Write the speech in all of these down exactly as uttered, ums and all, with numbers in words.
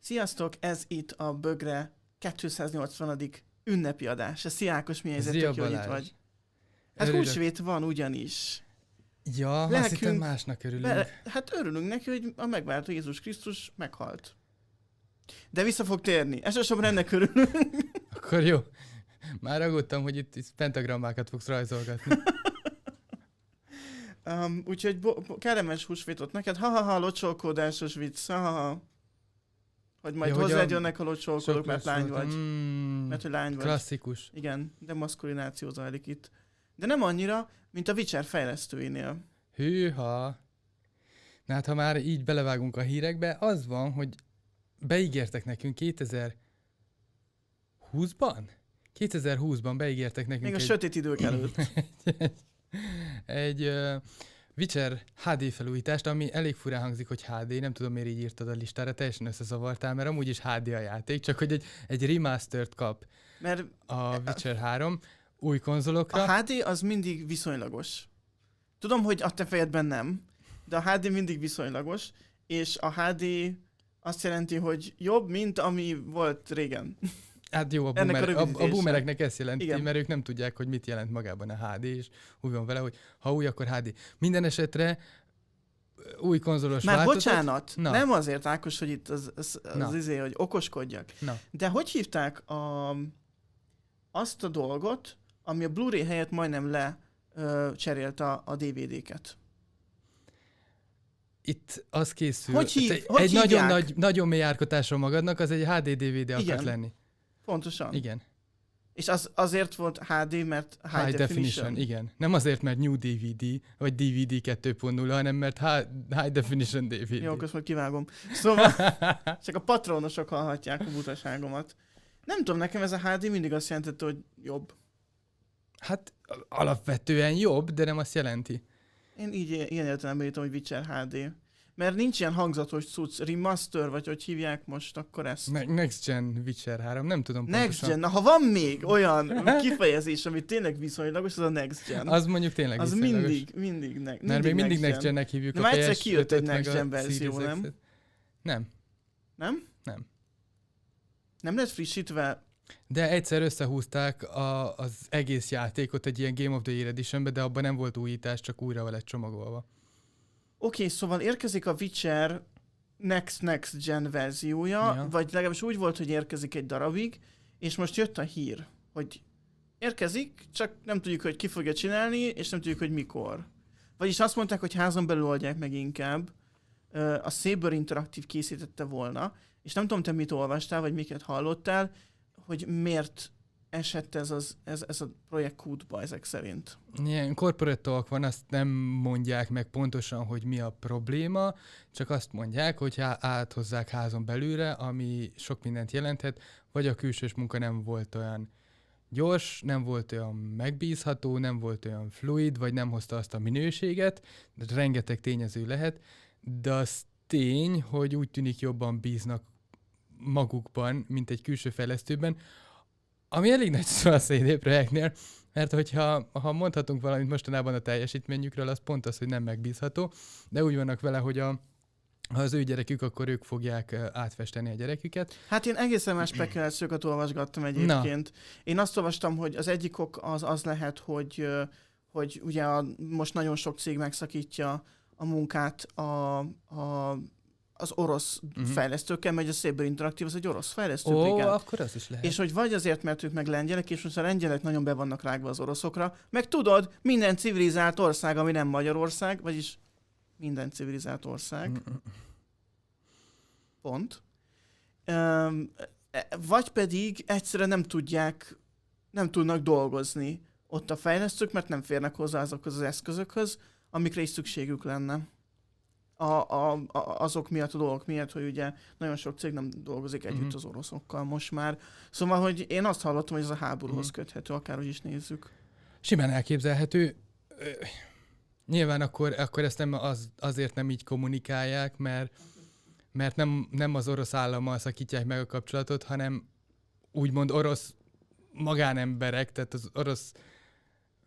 Sziasztok, ez itt a Bögre kétszáznyolcvanadik ünnepi adás. Szia Ákos, mi helyzet, tök jó, hogy itt vagy. Hát Örülök. húsvét van ugyanis. Ja, Lelkünk, azt hittem másnak örülünk. Be, hát örülünk neki, hogy a megváltó Jézus Krisztus meghalt. De vissza fog térni. Elsősorban ennek örülünk. Akkor jó. Már aggódtam, hogy itt, itt pentagrammákat fogsz rajzolgatni. um, úgyhogy bo- bo- kellemes húsvétot neked. Ha-ha-ha, locsolkódásos vicc. Ha-ha-ha. Hogy majd ja, hozzád a... jönnek a locsolkodók, mert lány vagy. Mm, mert hogy lány vagy. Klasszikus. Igen, de maszkulináció zajlik itt. De nem annyira, mint a Witcher fejlesztőinél. Hűha. Na hát, ha már így belevágunk a hírekbe, az van, hogy beígértek nekünk kétezer-húszban? kétezer-húszban beígértek nekünk Még a egy... sötét idők előtt. egy egy uh, Witcher há dé felújítást, ami elég furán hangzik, hogy há dé, nem tudom miért így írtad a listára, teljesen összezavartál, mert amúgy is há dé a játék, csak hogy egy, egy remastert kap Mert a Witcher három új konzolokra. a há dé az mindig viszonylagos. Tudom, hogy a te fejedben nem, de a há dé mindig viszonylagos, és a há dé azt jelenti, hogy jobb, mint ami volt régen. Hát jó, a, boomer, a, a boomereknek ezt jelenti, igen. Mert ők nem tudják, hogy mit jelent magában a há dé, és úgy van vele, hogy ha új, akkor há dé. Minden esetre új konzolos Már változat. bocsánat, Na. nem azért, Ákos, hogy itt az, az, az izé, hogy okoskodjak. Na. De hogy hívták a, azt a dolgot, ami a Blu-ray helyett majdnem le ö, cserélt a, a dé vé dé-ket? Itt az készül. Hogy hív, egy hogy nagyon, nagy, nagyon mély árkotásra magadnak, az egy há dé dé vé dé igen. akart lenni. Pontosan. Igen. És az azért volt há dé, mert high, high definition. definition. Igen. Nem azért, mert New dé vé dé, vagy dé vé dé kettő pont nulla, hanem mert high, high definition dé vé dé. Jó, akkor majd kivágom. Szóval csak a patronosok hallhatják a butaságomat. Nem tudom, nekem ez a há dé mindig azt jelentette, hogy jobb. Hát alapvetően jobb, de nem azt jelenti. Én így ilyen értelemben írtam, hogy Witcher há dé. Mert nincs ilyen hangzatos cucc, remaster, vagy hogy hívják most, akkor ezt. Ne- Next Gen Witcher három, nem tudom Next pontosan. Gen, na ha van még olyan kifejezés, ami tényleg viszonylagos, az a Next Gen. Az mondjuk tényleg az viszonylagos. mindig, mindig, ne, mindig Mert még mindig Next Gen. Gen-nek hívjuk de a már pé egyszer es kijött egy ötöt, Next meg a Gen verzió, Series nem? X-et. Nem. Nem? Nem. Nem lett frissítve? De egyszer összehúzták a, az egész játékot egy ilyen Game of the Year Editionbe, de abban nem volt újítás, csak újra lett csomagolva. Oké, okay, szóval érkezik a Witcher Next Next Gen verziója, ja. vagy legalábbis úgy volt, hogy érkezik egy darabig, és most jött a hír, hogy érkezik, csak nem tudjuk, hogy ki fogja csinálni, és nem tudjuk, hogy mikor. Vagyis azt mondták, hogy házon belül oldják meg inkább, a Saber Interactive készítette volna, és nem tudom, te mit olvastál, vagy miket hallottál, hogy miért esett ez, az, ez, ez a projekt kútba ezek szerint. Ilyen corporate talk van, azt nem mondják meg pontosan, hogy mi a probléma, csak azt mondják, hogy áthozzák házon belülre, ami sok mindent jelenthet, vagy a külsős munka nem volt olyan gyors, nem volt olyan megbízható, nem volt olyan fluid, vagy nem hozta azt a minőséget, de rengeteg tényező lehet, de az tény, hogy úgy tűnik jobban bíznak magukban, mint egy külső fejlesztőben, ami elég nagy szó a cé dé projektnél, mert hogyha ha mondhatunk valamit mostanában a teljesítményükről, az pont az, hogy nem megbízható, de úgy vannak vele, hogy a, ha az ő gyerekük, akkor ők fogják átfesteni a gyereküket. Hát én egészen más spekulációkat olvasgattam egyébként. Na. Én azt olvastam, hogy az egyik ok az, az lehet, hogy, hogy ugye a, most nagyon sok cég megszakítja a munkát a, a az orosz uh-huh. fejlesztőkkel, megy a Saber Interactive, az egy orosz fejlesztő. Ó, igen. akkor az is lehet. És hogy vagy azért, mert ők meg lengyelek, és most a lengyelek nagyon be vannak rágva az oroszokra, meg tudod, minden civilizált ország, ami nem Magyarország, vagyis minden civilizált ország. Uh-uh. Pont. Um, vagy pedig egyszerűen nem tudják, nem tudnak dolgozni ott a fejlesztők, mert nem férnek hozzá azokhoz az eszközökhöz, amikre is szükségük lenne. A, a, a, azok miatt, a dolgok miatt, hogy ugye nagyon sok cég nem dolgozik együtt uh-huh. az oroszokkal most már. Szóval, hogy én azt hallottam, hogy ez a háborúhoz uh-huh. köthető, akárhogy is nézzük. Simán elképzelhető. Nyilván akkor, akkor ezt nem az, azért nem így kommunikálják, mert, mert nem, nem az orosz állammal szakítják meg a kapcsolatot, hanem úgymond orosz magánemberek, tehát az orosz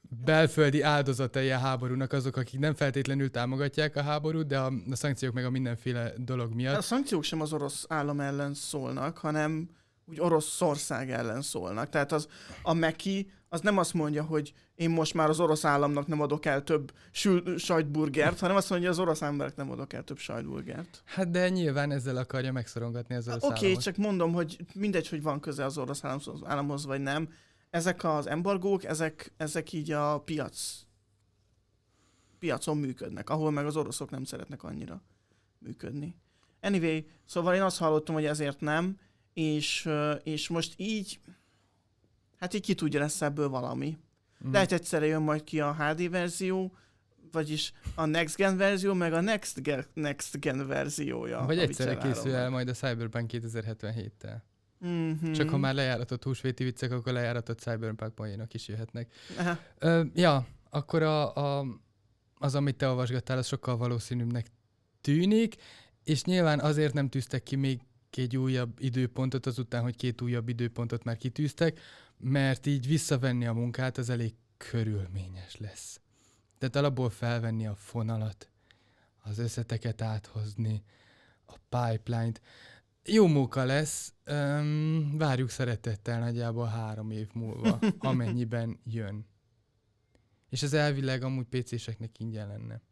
belföldi áldozatai a háborúnak azok, akik nem feltétlenül támogatják a háborút, de a, a szankciók meg a mindenféle dolog miatt. A szankciók sem az orosz állam ellen szólnak, hanem úgy Oroszország ellen szólnak. Tehát az, a Meki az nem azt mondja, hogy én most már az orosz államnak nem adok el több sül- sajtburgert, hanem azt mondja, hogy az orosz emberek nem adok el több sajtburgert. Hát de nyilván ezzel akarja megszorongatni az orosz Oké, okay, államot. csak mondom, hogy mindegy, hogy van köze az orosz államhoz, államhoz vagy nem. Ezek az embargók, ezek, ezek így a piac, piacon működnek, ahol meg az oroszok nem szeretnek annyira működni. Anyway, szóval én azt hallottam, hogy ezért nem, és, és most így, hát így ki tudja, lesz ebből valami. Mm. Lehet egyszerre jön majd ki a há dé verzió, vagyis a Next Gen verzió, meg a Next Gen, Next Gen verziója. Vagy egyszerre készül el majd a Cyberpunk kétezer-hetvenhéttel. Mm-hmm. Csak ha már lejáratott húsvéti viccek, akkor lejáratott Cyberpunk poénok is jöhetnek. Ö, ja, akkor a, a, az, amit te olvasgattál, az sokkal valószínűbbnek tűnik, és nyilván azért nem tűztek ki még egy újabb időpontot azután, hogy két újabb időpontot már kitűztek, mert így visszavenni a munkát az elég körülményes lesz. Tehát alapból felvenni a fonalat, az összeteket áthozni, a pipeline-t. Jó munka lesz, um, várjuk szeretettel nagyjából három év múlva, amennyiben jön. És ez elvileg amúgy pé céseknek ingyen lenne.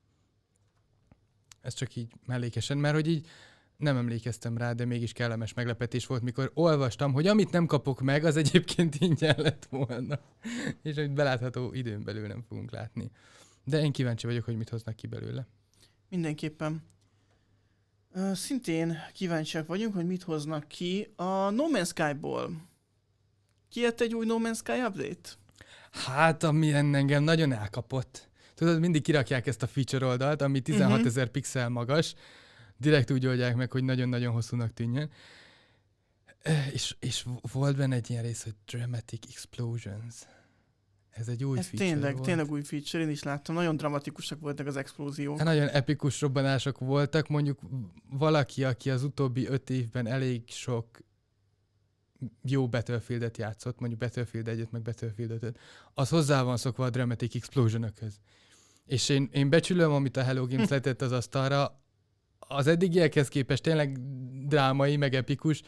Ez csak így mellékesen, mert hogy így nem emlékeztem rá, de mégis kellemes meglepetés volt, mikor olvastam, hogy amit nem kapok meg, az egyébként ingyen lett volna. És amit belátható időn belül nem fogunk látni. De én kíváncsi vagyok, hogy mit hoznak ki belőle. Mindenképpen. Uh, szintén kíváncsiak vagyunk, hogy mit hoznak ki a No Man's Sky-ból. Kijött egy új No Man's Sky update? Hát, ami engem nagyon elkapott. Tudod, mindig kirakják ezt a feature oldalt, ami tizenhatezer uh-huh. pixel magas, direkt úgy oldják meg, hogy nagyon-nagyon hosszúnak tűnjön. És, és volt benne egy ilyen rész, hogy Dramatic Explosions. Ez egy új Ez feature tényleg, volt. tényleg új feature, én is láttam. Nagyon dramatikusak voltak az explóziók. Hát nagyon epikus robbanások voltak. Mondjuk valaki, aki az utóbbi öt évben elég sok jó Battlefieldet játszott, mondjuk Battlefield egyet, meg Battlefield ötöt, az hozzá van szokva a Dramatic Explosion-ökhöz. És én, én becsülöm, amit a Hello Games letett az asztalra, az eddigiekhez képest tényleg drámai, meg epikus,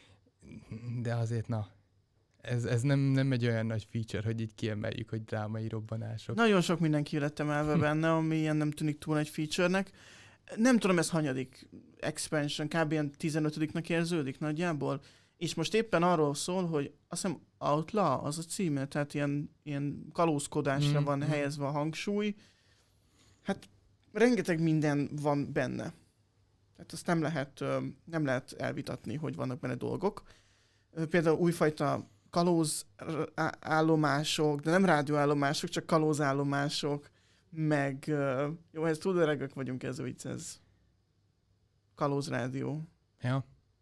de azért na, ez, ez nem, nem egy olyan nagy feature, hogy így kiemeljük, hogy drámai robbanások. Nagyon sok mindenki lett emelve benne, ami ilyen nem tűnik túl egy feature-nek. Nem tudom, ez hanyadik expansion, kb. Ilyen tizenötödiknek érződik nagyjából, és most éppen arról szól, hogy azt hiszem Outlaw az a címe, tehát ilyen, ilyen kalózkodásra mm, van mm. helyezve a hangsúly. Hát rengeteg minden van benne. Tehát azt nem lehet, nem lehet elvitatni, hogy vannak benne dolgok. Például újfajta kalózállomások, de nem rádióállomások, csak kalózállomások, meg jó, ez túl öregek vagyunk, ez vicc, ez kalózrádió. Ja.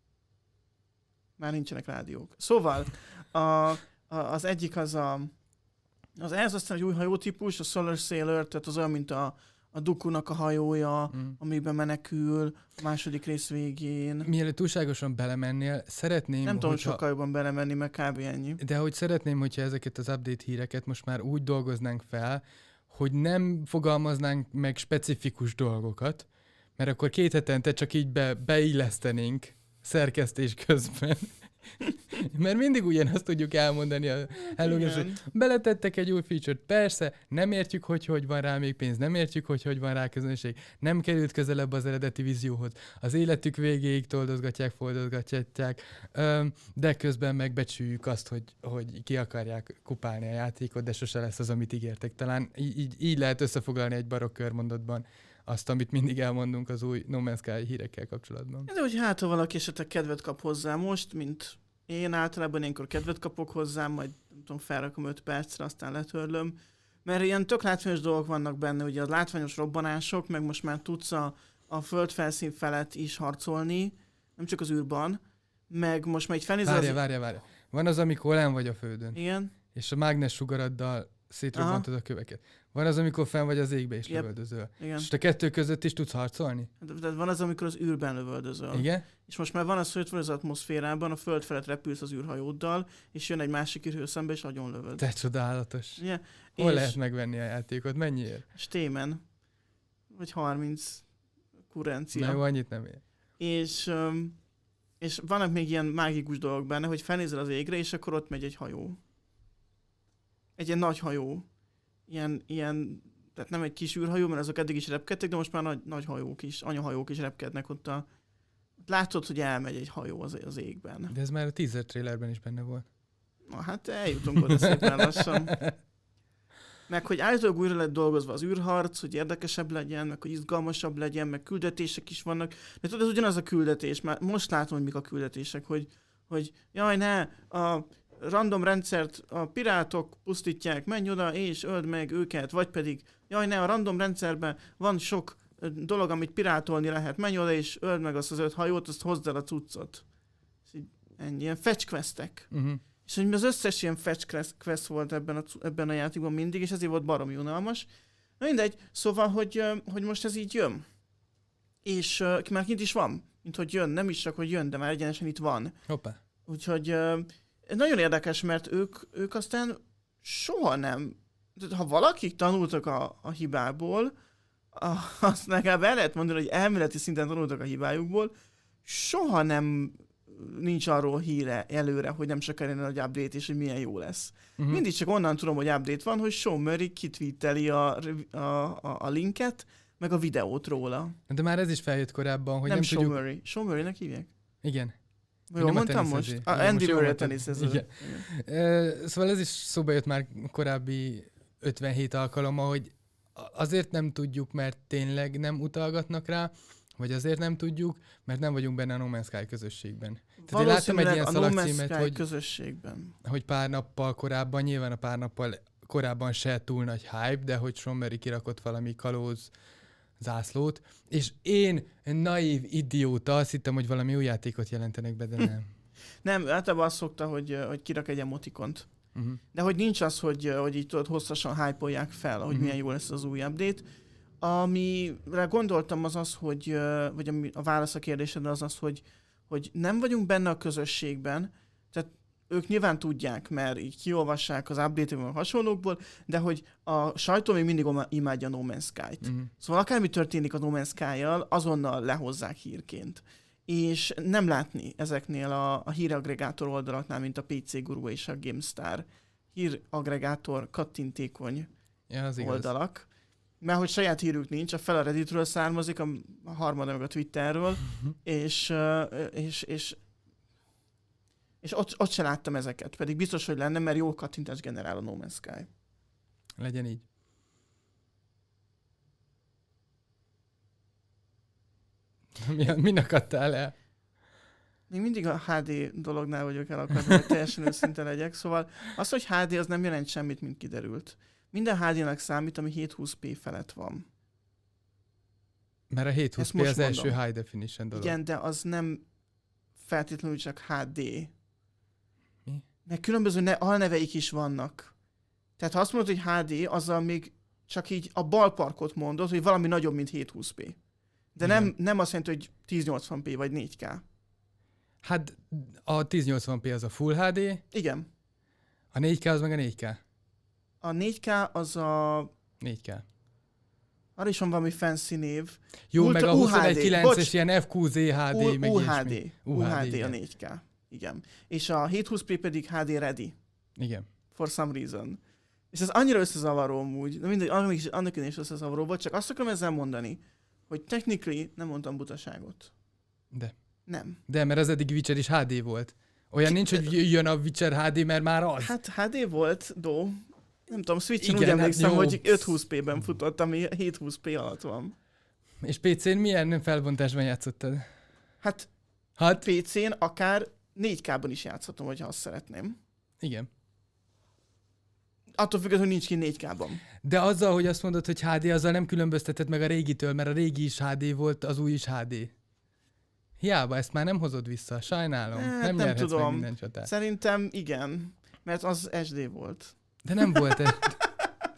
Már nincsenek rádiók. Szóval a, a, az egyik az a az ez aztán egy új hajótípus, a Solar Sailor, tehát az olyan, mint a a Dooku-nak a hajója, mm. amiben menekül a második rész végén. Mielőtt túlságosan belemennél, szeretném... Nem tudom sokkal jobban belemenni, meg kb. Ennyi. De hogy szeretném, hogyha ezeket az update híreket most már úgy dolgoznánk fel, hogy nem fogalmaznánk meg specifikus dolgokat, mert akkor két hetente csak így be, beillesztenénk szerkesztés közben. Mert mindig ugyanazt tudjuk elmondani a Hello Games, hogy beletettek egy új feature-t, persze, nem értjük, hogy hogy van rá még pénz, nem értjük, hogy hogy van rá közönség, nem került közelebb az eredeti vízióhoz, az életük végéig toldozgatják, foldozgatják, de közben megbecsüljük azt, hogy, hogy ki akarják kupálni a játékot, de sose lesz az, amit ígértek. Talán így, így, így lehet összefoglalni egy barokk körmondatban azt, amit mindig elmondunk az új No Man's Sky hírekkel kapcsolatban. De hogy hát, ha valaki esetleg kedvet kap hozzá most, mint én általában ilyenkor kedvet kapok hozzá, majd nem tudom, felrakom öt percre, aztán letörlöm. Mert ilyen tök látványos dolgok vannak benne, ugye a látványos robbanások, meg most már tudsz a, a földfelszín felett is harcolni, nem csak az űrban, meg most már így felnézel... Várja, az... várja, várja. Van az, amikor nem vagy a földön. Igen. És a mágnes sugaraddal szétrobbantod a köveket. Van az, amikor fenn vagy az égbe és Yep. lövöldözöl. Igen. És a kettő között is tudsz harcolni? De van az, amikor az űrben lövöldözöl. Igen? És most már van az, hogy az atmoszférában, a föld felett repülsz az űrhajóddal, és jön egy másik űrhő szembe, és agyon lövöd. Te csodálatos. Yeah. Hol és lehet megvenni a játékot? Mennyiért? Stémen. Vagy harminc kurencia. Mert annyit nem ér. És, öm, és vannak még ilyen mágikus dolgok benne, hogy felnézel az égre, és akkor ott megy egy hajó. Egy ilyen nagy hajó. Ilyen, ilyen, tehát nem egy kis űrhajó, mert azok eddig is repkedtek, de most már nagy, nagy hajók is, anyahajók is repkednek ott a... Látod, hogy elmegy egy hajó az, az égben. De ez már a teaser trailerben is benne volt. Na hát eljutunk oda szépen lassan. Meg hogy állítólag újra lett dolgozva az űrharc, hogy érdekesebb legyen, meg hogy izgalmasabb legyen, meg küldetések is vannak. De tudod, ez ugyanaz a küldetés, már most látom, hogy mik a küldetések, hogy, hogy jaj ne, a random rendszert a pirátok pusztítják, menj oda és öld meg őket, vagy pedig jaj ne, a random rendszerben van sok dolog, amit pirátolni lehet, menj oda és öld meg azt az öt hajót, azt hozd el a cuccot. Ennyi, ilyen fetch questek. Uh-huh. És hogy az összes ilyen fetch quest volt ebben a, ebben a játékban mindig, és ezért volt baromi unalmas. Na mindegy, szóval, hogy, hogy most ez így jön. És uh, már kint is van, mint hogy jön, nem is csak, hogy jön, de már egyenesen itt van. Hoppá. Úgyhogy uh, nagyon érdekes, mert ők, ők aztán soha nem, ha valakik tanultak a, a hibából, a, azt legalább el lehet mondani, hogy elméleti szinten tanultak a hibájukból, soha nem nincs arról híre előre, hogy nem sokára jön egy update, és hogy milyen jó lesz. Uh-huh. Mindig csak onnan tudom, hogy update van, hogy Sean Murray kitweeteli a, a, a, a linket, meg a videót róla. De már ez is feljött korábban, hogy nem, nem Sean tudjuk... Murray. Sean Murray-nek hívják? Igen. Jól mondtam most? Igen, Ah, Andy Murray a teniszező. teniszező. Igen. Szóval ez is szóba jött már korábbi ötvenhét alkalommal, hogy azért nem tudjuk, mert tényleg nem utalgatnak rá, vagy azért nem tudjuk, mert nem vagyunk benne a No Man's Sky közösségben. Tehát én láttam egy ilyen szalagcímet, hogy, közösségben. hogy pár nappal korábban, nyilván a pár nappal korábban se túl nagy hype, de hogy Sean Murray kirakott valami kalóz zászlót, és én, naív idióta, azt hittem, hogy valami új játékot jelentenek be, de nem. Nem, általában azt szokta, hogy, hogy kirak egy emotikont. Uh-huh. De hogy nincs az, hogy, hogy így tudod, hosszasan hype-olják fel, hogy uh-huh. milyen jó lesz az új update. Amire gondoltam az az, hogy, vagy ami a válasz a kérdésedre az az, hogy, hogy nem vagyunk benne a közösségben, tehát ők nyilván tudják, mert így kiolvassák az update-ekben hasonlókból, de hogy a sajtó még mindig imádja a No Man's Sky-t. Uh-huh. Szóval akármi történik a No Man's Sky-jal, azonnal lehozzák hírként. És nem látni ezeknél a, a híraggregátor oldalaknál, mint a pé cé Guru és a GameStar. Híraggregátor kattintékony ja, az oldalak. Igaz. Mert hogy saját hírük nincs, a fel a Redditről származik, a harmada meg a Twitterről, és, és, és, és ott, ott se láttam ezeket, pedig biztos, hogy lenne, mert jó kattintás generál a No Man's Sky. Legyen így. Mi, mi akadtál el? Még mindig a há dé dolognál vagyok elakadva, hogy teljesen őszinte legyek, szóval az, hogy há dé az nem jelent semmit, mint kiderült. Minden há dé-nek számít, ami hétszázhúsz pé felett van. Mert a hétszázhúsz pé az első high definition dolog. Igen, de az nem feltétlenül csak há dé. Mi? Mert különböző ne- alneveik is vannak. Tehát ha azt mondod, hogy há dé, azzal még csak így a ballparkot mondod, hogy valami nagyobb, mint hétszázhúsz pé. De nem, nem azt jelenti, hogy ezernyolcvan pé vagy négy ká. Hát a ezernyolcvan pé az a Full há dé. Igen. A négy ká az meg a négy ká. A négy ká az a... négy ká. Arra is van valami fancy név. Jó, Ultra, meg a huszonegy kilences ilyen ef kú zé há dé, U- meg U H D. ilyesmi. U H D a négy ká. Igen. És a hétszázhúsz pé pedig há dé ready. Igen. For some reason. És ez annyira összezavaró amúgy, de mindegy, annak is, annak is összezavaró volt, csak azt akarom ezzel mondani, hogy technically nem mondtam butaságot. De. Nem. De, mert az eddig Witcher is há dé volt. Olyan nincs, hogy jön a Witcher há dé, mert már az. Hát há dé volt, do. Nem tudom, Switchen igen, úgy emlékszem, hát hogy ötszázhúsz pében futott, ami hétszázhúsz pé alatt van. És pé cén milyen felbontásban játszottad? Hát, hát? pé cén akár négy ká-ban is játszhatom, hogyha azt szeretném. Igen. Attól függetlenül, hogy nincs ki négy ká-ban. De azzal, hogy azt mondod, hogy há dé, azzal nem különbözteted meg a régitől, mert a régi is há dé volt, az új is há dé. Hiába, ezt már nem hozod vissza, sajnálom. Hát, nem nem nyerhetsz tudom. meg minden csatát. Szerintem igen, mert az es dé volt. De nem volt ez.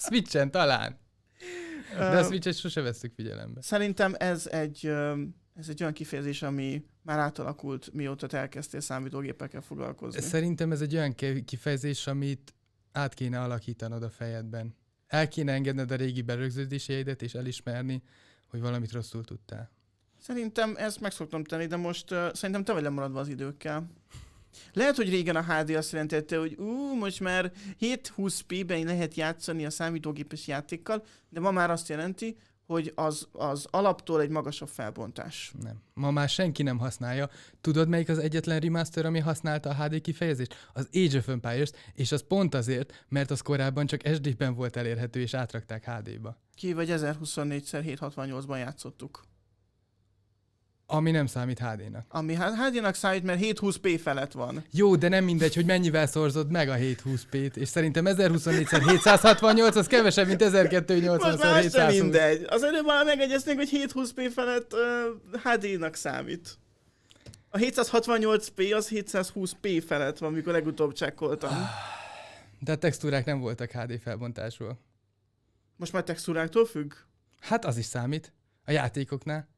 Switchen talán. De a Switch-et sose vesszük figyelembe. Szerintem ez egy, ez egy olyan kifejezés, ami már átalakult, mióta te elkezdtél számítógépekkel foglalkozni. Szerintem ez egy olyan kifejezés, amit át kéne alakítanod a fejedben. El kéne engedned a régi berögződéseidet, és elismerni, hogy valamit rosszul tudtál. Szerintem ezt meg szoktam tenni, de most uh, szerintem te vagy lemaradva az időkkel. Lehet, hogy régen a há dé azt jelentette, hogy ú, most már hétszázhúsz pé-ben lehet játszani a számítógépes játékkal, de ma már azt jelenti, hogy az, az alaptól egy magasabb felbontás. Nem. Ma már senki nem használja. Tudod, melyik az egyetlen remaster, ami használta a há dé kifejezést? Az Age of Empires, és az pont azért, mert az korábban csak es dé-ben volt elérhető, és átrakták há dé-ba. Ki vagy ezerhuszonnégy szer hétszázhatvannyolcban játszottuk. Ami nem számít há dé-nak. Ami há dé-nak számít, mert hétszázhúsz pé felett van. Jó, de nem mindegy, hogy mennyivel szorzod meg a hétszázhúsz pét, és szerintem ezerhuszonnégy szer hétszázhatvannyolc az kevesebb, mint ezerkétszáznyolcvan szer hétszázhúsz. Most más sem mindegy. Az előbb már megegyeznénk, hogy hétszázhúsz pé felett uh, há dé-nak számít. A hétszázhatvannyolc pé az hétszázhúsz pé felett van, amikor legutóbb csekkoltam. De a textúrák nem voltak há dé felbontásúak. Most már textúráktól függ? Hát az is számít. A játékoknál.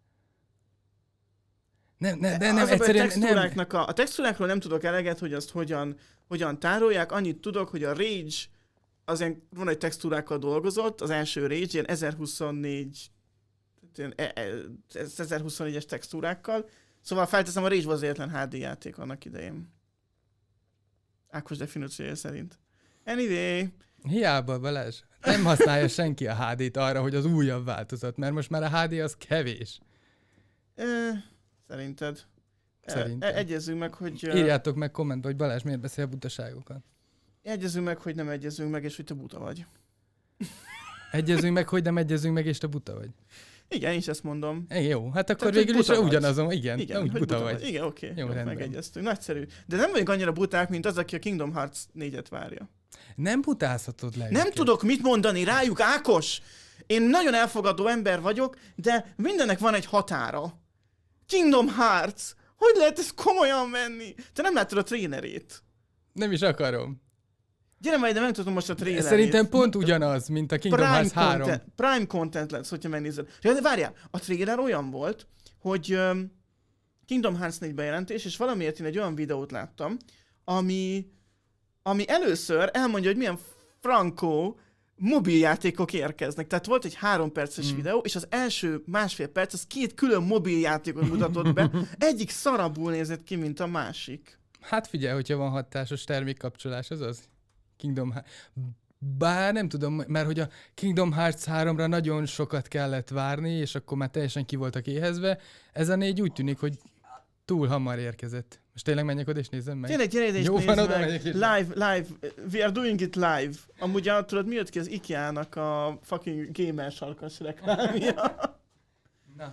Nem, nem, de nem, az egyszerűen a, textúráknak a, a textúrákról nem tudok eleget, hogy azt hogyan, hogyan tárolják. Annyit tudok, hogy a Rage, az ilyen, van egy textúrákkal dolgozott, az első Rage, ilyen ezerhuszonnégy, ilyen ezerhuszonnégyes textúrákkal. Szóval felteszem, a Rage volt az egyetlen há dé játék annak idején. Ákos definíciója szerint. Anyway. Hiába, Balázs. Nem használja senki a há dét arra, hogy az újabb változat, mert most már a há dé az kevés. E, szerinted? Szerintem. E, egyezzünk meg, hogy... Írjátok meg kommentbe, hogy Balázs miért beszél butaságokat. Egyezünk meg, hogy nem egyezünk meg, és hogy te buta vagy. Egyezünk meg, hogy nem egyezünk meg, és te buta vagy. Igen, én is ezt mondom. É, jó, hát akkor Tehát, végül is ugyanazon, igen, igen úgy buta, buta vagy. vagy. Igen, oké, okay. Jó, jó, megegyeztünk. Nagyszerű. De nem vagyunk annyira buták, mint az, aki a Kingdom Hearts négyet várja. Nem butázhatod le. Nem őket. tudok mit mondani rájuk, Ákos! Én nagyon elfogadó ember vagyok, de mindennek van egy határa. Kingdom Hearts! Hogy lehet ezt komolyan venni? Te nem láttad a trénerét. Nem is akarom. Gyere majd, de megtudom most a trénerét. Szerintem pont ugyanaz, mint a Kingdom Prime Hearts három. Content, Prime content lesz, hogyha megnézed. Ja, de várjál, a trailer olyan volt, hogy um, Kingdom Hearts négy bejelentés, és valamiért én egy olyan videót láttam, ami, ami először elmondja, hogy milyen frankó mobiljátékok érkeznek. Tehát volt egy három perces mm. videó, és az első másfél perc, az két külön mobiljátékot mutatott be. Egyik szarabul nézett ki, mint a másik. Hát figyelj, hogyha van hatásos termékkapcsolás, az az. Kingdom Hearts. Bár nem tudom, mert hogy a Kingdom Hearts háromra nagyon sokat kellett várni, és akkor már teljesen ki voltak éhezve. Ez a négy úgy tűnik, hogy túl hamar érkezett. Most tényleg menjek oda és nézem meg? Tényleg, gyere ide és Jó, nézd van, oda meg. Live, live, we are doing it live. Amúgy tudod, mi jött ki az IKEA-nak a fucking gamer sarkas reklámja? Na.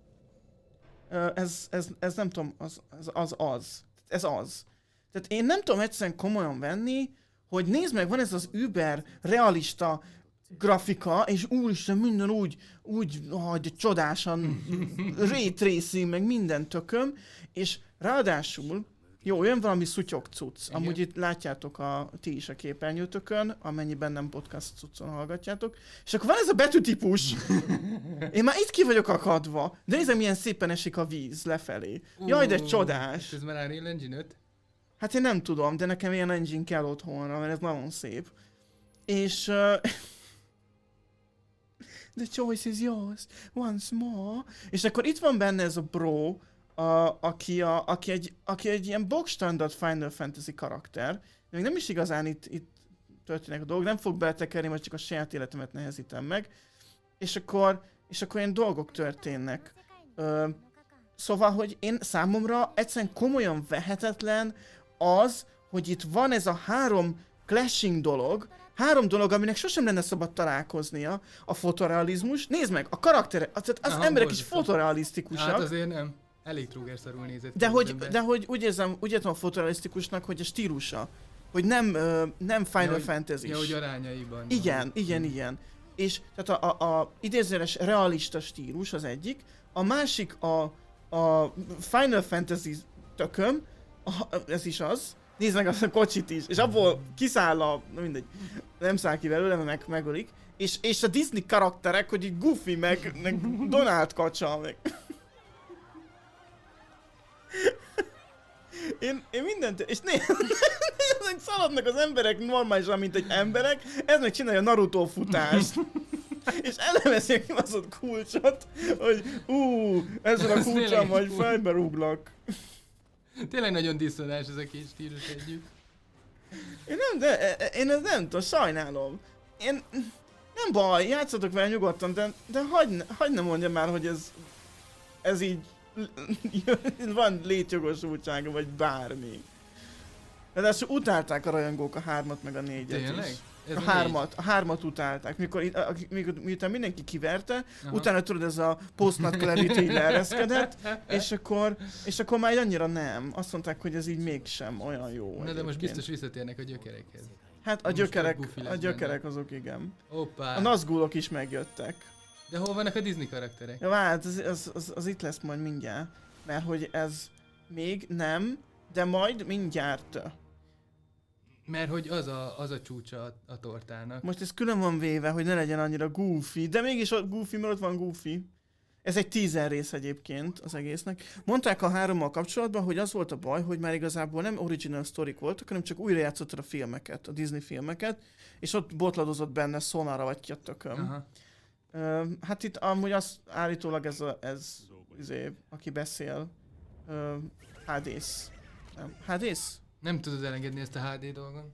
ez, ez, ez nem tudom, az az, az az. Ez az. Tehát én nem tudom egyszerűen komolyan venni, hogy nézd meg, van ez az über realista grafika, és úristen, minden úgy, úgy, oh, csodásan ray tracing, meg minden tököm, és ráadásul, jó, olyan valami szutyok cucc. Igen. Amúgy itt látjátok a, ti is a képernyőtökön, amennyiben nem podcast cuccon hallgatjátok. És akkor van ez a betűtípus. Én már itt ki vagyok akadva. De nézem, milyen szépen esik a víz lefelé. Jaj, de csodás. Ez már Unreal Engine öt? Hát én nem tudom, de nekem ilyen engine kell otthonra, mert ez nagyon szép. És... Uh, the choice is yours, once more. És akkor itt van benne ez a bro, a, aki, a, aki, egy, aki egy ilyen box standard Final Fantasy karakter. Még nem is igazán itt, itt történnek a dolgok, nem fog beletekerni, mert csak a saját életemet nehezítem meg. És akkor, és akkor ilyen dolgok történnek. Uh, szóval, hogy én számomra egyszerűen komolyan vehetetlen az, hogy itt van ez a három clashing dolog, három dolog, aminek sosem lenne szabad találkoznia. A fotorealizmus, nézd meg, a karakter, az, az Aha, emberek is fotorealisztikusak. Hát azért nem. Elég trógerszarul nézett. De hogy, de hogy úgy érzem, úgy érzem a fotorealisztikusnak, hogy a stílusa. Hogy nem, uh, nem Final ja, Fantasy. Ja, hogy arányaiban. Igen, van. igen, hmm. igen. És tehát a, a, a idézőjeles realista stílus az egyik, a másik a, a Final Fantasy tököm, a, ez is az, Nézd meg azt a kocsit is, és abból kiszáll a, na mindegy, nem száll ki belőle, meg megölik. És, és a Disney karakterek, hogy így Goofy, meg, meg Donald kacsa, meg... Én, én mindent, és nézd, szaladnak az emberek normálisan, mint egy emberek, ez meg csinálja a Naruto futást. És elveszi a kibaszott kulcsot, hogy ú, ezzel a kulcsal majd fejbe rúglak. Tényleg nagyon diszonás ez a két stílus együtt. Én nem, de én ezt nem tudom, sajnálom. Én... Nem baj, játszatok vele nyugodtan, de, de hagyd, hagyd ne mondja már, hogy ez... Ez így... van létjogosultsága, vagy bármi. De ezt utálták a rajongók a hármat meg a négyet Tényleg? is. Ez A a hármat, a hármat utálták. Mikor, a, mikor miután mindenki kiverte, Aha. utána tudod ez a post-nut clarity így leereszkedett, és akkor, és akkor már annyira nem. Azt mondták, hogy ez így mégsem olyan jó. Na de egyébként. most biztos visszatérnek a gyökerekhez. Hát a most gyökerek, Goofy lesz a gyökerek benne. azok igen. Hoppá. A Nazgulok is megjöttek. De hol vannak a Disney karakterek? Ja, hát az, az, az, az itt lesz majd mindjárt. Mert hogy ez még nem, de majd mindjárt. Mert hogy az a, az a csúcsa a, a tortának. Most ez külön van véve, hogy ne legyen annyira goofy, de mégis ott goofy, mert ott van goofy. Ez egy teaser rész egyébként az egésznek. Mondták a hárommal kapcsolatban, hogy az volt a baj, hogy már igazából nem original sztorik voltak, hanem csak újra játszottad a filmeket, a Disney filmeket, és ott botladozott benne Sonara vagy ki a tököm. Aha. Uh, hát itt amúgy az állítólag ez, a, ez izé, aki beszél, uh, Hades. Nem, Hades? Nem tudod elengedni ezt a há dé dolgon?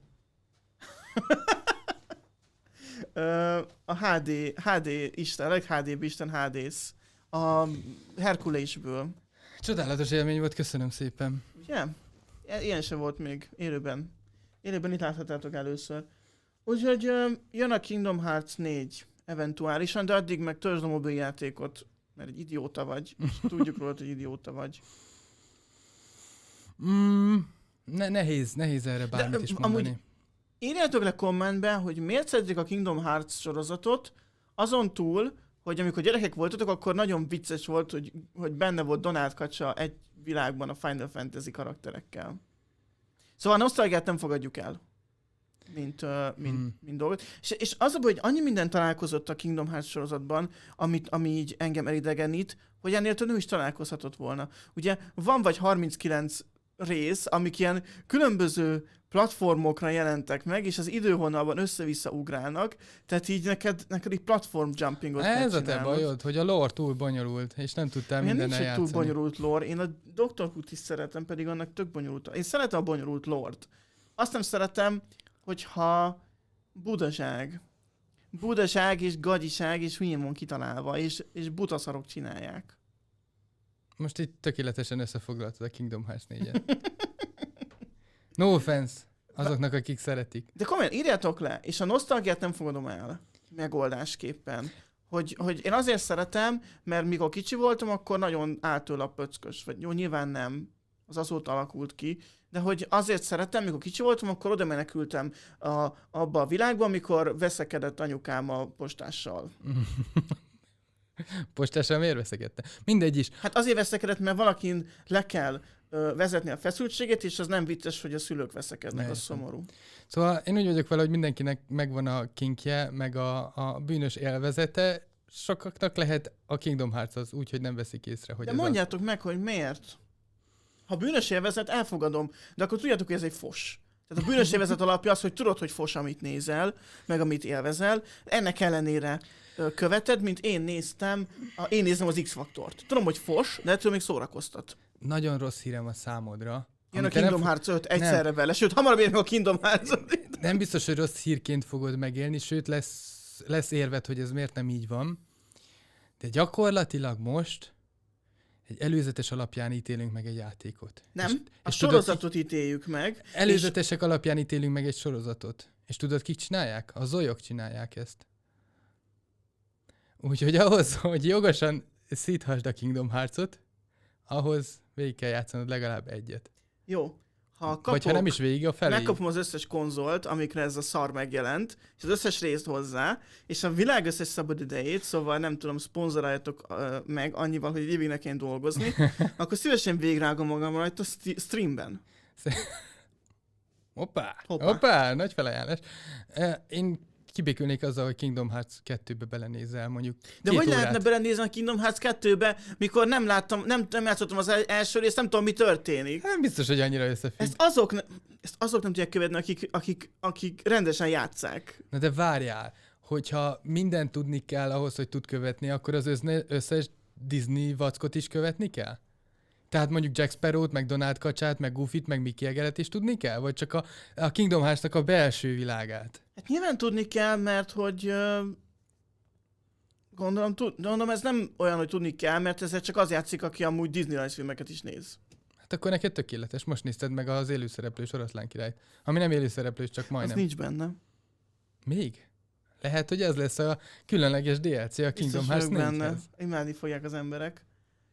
uh, a há dé, há dé isten, a leg há dé-b isten Hades. A Herkulésből. Csodálatos élmény volt, köszönöm szépen. Ugye? Yeah. Ilyen sem volt még élőben. Élőben itt láthatátok először. Úgyhogy uh, jön a Kingdom Hearts négy eventuálisan, de addig meg törzsd a mobil játékot, mert egy idióta vagy, és tudjuk róla, hogy idióta vagy. Mm, ne, nehéz, nehéz erre bármit de, is mondani. Amúgy írjátok le kommentbe, hogy miért szeretik a Kingdom Hearts sorozatot, azon túl, hogy amikor gyerekek voltatok, akkor nagyon vicces volt, hogy, hogy benne volt Donald kacsa egy világban a Final Fantasy karakterekkel. Szóval a nosztalgiát nem fogadjuk el, mint, uh, mint, hmm. mint dolgot. És, és az a baj, hogy annyi minden találkozott a Kingdom Hearts sorozatban, amit, ami így engem elidegenít, hogy ennél több nem is találkozhatott volna. Ugye van vagy harminckilenc rész, amik ilyen különböző platformokra jelentek meg, és az idővonalban össze-vissza ugrálnak, tehát így neked, neked így platform jumpingot kell Ez a te csinálnod. bajod, hogy a lore túl bonyolult, és nem tudtál Én mindennel nincs egy túl játszani. bonyolult lore, én a Doctor Who-t is szeretem, pedig annak tök bonyolult. Én szeretem a bonyolult lore-t. Azt nem szeretem, hogyha budaság. Budaság és gagyiság és hülyén van kitalálva, és, és butaszarok csinálják. Most itt tökéletesen összefoglaltad a Kingdom Hearts négyet. No offense azoknak, akik szeretik. De komolyan, írjátok le, és a nosztalgiát nem fogadom el megoldásképpen. Hogy, hogy én azért szeretem, mert mikor kicsi voltam, akkor nagyon állt tőle a pöckös. Vagy jó, nyilván nem, az azóta alakult ki, de hogy azért szeretem, mikor kicsi voltam, akkor oda menekültem a, abba a világba, amikor veszekedett anyukám a postással. Postással miért veszekedte? Mindegy is. Hát azért veszekedett, mert valakin le kell ö, vezetni a feszültséget, és az nem vicces, hogy a szülők veszekednek, az szomorú. Szóval én úgy vagyok vele, hogy mindenkinek megvan a kinkje, meg a, a bűnös élvezete. Sokaknak lehet a Kingdom Hearts az úgy, hogy nem veszik észre, hogy De ez mondjátok meg, hogy miért? Ha bűnös élvezet, elfogadom, de akkor tudjátok, hogy ez egy fos. Tehát a bűnös élvezet alapja az, hogy tudod, hogy fos, amit nézel, meg amit élvezel. Ennek ellenére ö, követed, mint én néztem, a, én nézem az X-faktort. Tudom, hogy fos, de ettől még szórakoztat. Nagyon rossz hírem a számodra. Jön a Amit te Kingdom nem Hearts öt egyszerre vele, sőt, hamarabb ér meg a Kingdom Hearts öt. Nem biztos, hogy rossz hírként fogod megélni, sőt lesz, lesz érved, hogy ez miért nem így van. De gyakorlatilag most egy előzetes alapján ítélünk meg egy játékot. Nem, és, a és sorozatot tudod, ítéljük meg. előzetesek és... alapján ítélünk meg egy sorozatot. És tudod, kik csinálják? A zojok csinálják ezt. Úgyhogy ahhoz, hogy jogosan szíthasd a Kingdom Hearts-ot, ahhoz végig kell játszanod legalább egyet. Jó. Ha kapok, Vagy ha nem is végig, a felé. Megkapom az összes konzolt, amikre ez a szar megjelent, és az összes részt hozzá, és a világ összes szabad idejét, szóval nem tudom, szponzoráljatok uh, meg annyival, hogy egy évig ne kelljen dolgozni, akkor szívesen végigrágom magam rajta st- streamben. Hoppá, Hoppá. hoppá, nagy felajánlás. Én kibékülnék azzal, hogy Kingdom Hearts kettőbe belenézel, mondjuk De két hogy órát. lehetne belenézni a Kingdom Hearts kettőbe, mikor nem láttam, nem, nem játszottam az el- első részt, nem tudom, mi történik. Nem biztos, hogy annyira összefügg. Ezt azok, ne, ezt azok nem tudják követni, akik, akik, akik rendesen játsszák. Na de várjál, hogyha mindent tudni kell ahhoz, hogy tud követni, akkor az összne- összes Disney vackot is követni kell? Tehát mondjuk Jack Sparrow-t, meg Donald kacsát, meg Goofy-t, meg Mickey Egeret is tudni kell? Vagy csak a, a Kingdom Hearts-nak a belső világát? Hát nyilván tudni kell, mert hogy uh, gondolom, tud, gondolom ez nem olyan, hogy tudni kell, mert ezzel csak az játszik, aki amúgy Disney rajzfilmeket is néz. Hát akkor neked tökéletes. Most nézted meg az élőszereplős Oroszlán királyt. Ami nem élőszereplős, csak Az majdnem. nincs benne. Még? Lehet, hogy ez lesz a különleges dé el cé a Kingdom Biztos Hearts vagyok benne. négyhez. Imádni fogják az emberek.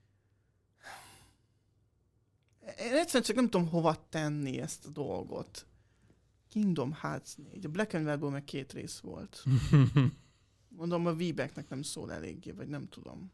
Én egyszerűen csak nem tudom hova tenni ezt a dolgot. Kingdom Hearts négy. A Black and White-ból meg két rész volt. Mondom, a V-backnek nem szól eléggé, vagy nem tudom.